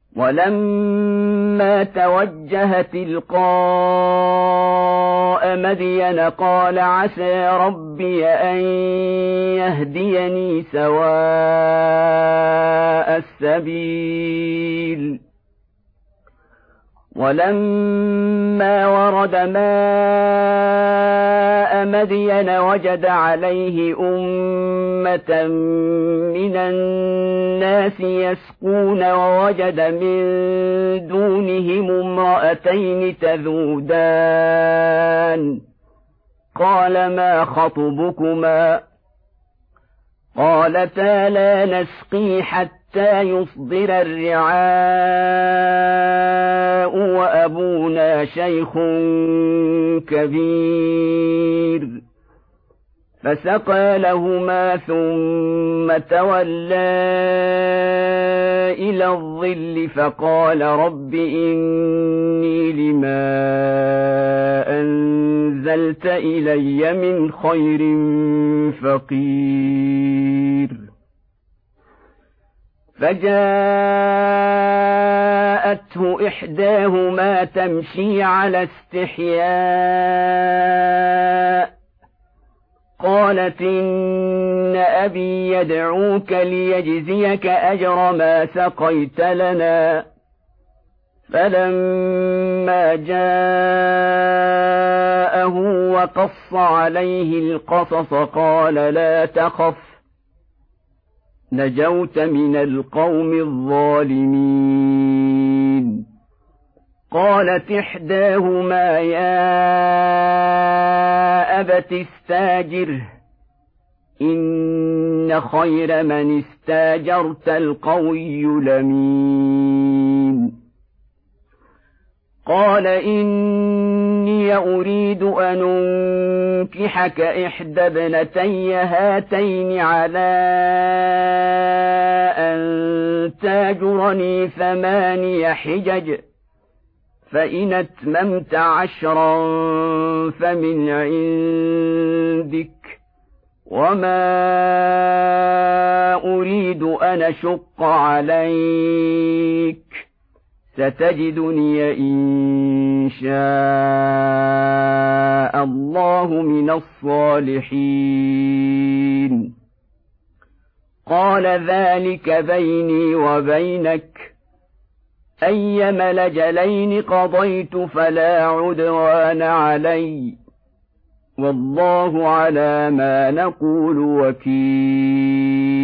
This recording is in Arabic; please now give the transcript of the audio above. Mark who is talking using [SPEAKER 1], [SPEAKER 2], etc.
[SPEAKER 1] ولما توجه تلقاء مدين قال عسى ربي أن يهديني سواء السبيل ولما ورد ماء مدين وجد عليه أمة من الناس يسقون ووجد من دونهم امرأتين تذودان قال ما خطبكما قالتا لا نسقي حتى يصدر الرعاء وأبونا شيخ كبير فسقى لهما ثم تولى إلى الظل فقال رب إني لما أنزلت إلي من خير فقير فجاءته إحداهما تمشي على استحياء قالت إن أبي يدعوك ليجزيك أجر ما سقيت لنا فلما جاءه وقص عليه القصص قال لا تخف نجوت من القوم الظالمين قالت إحداهما يا أبت استاجره إن خير من استاجرت القوي الأمين قال إني أريد أن أنكحك إحدى ابنتي هاتين على أن تاجرني 8 حجج فإن أتممت 10 فمن عندك وما أريد أن أشق عليك ستجدني إن شاء الله من الصالحين قال ذلك بيني وبينك أيما الأجلين قضيت فلا عدوان علي والله على ما نقول وكيل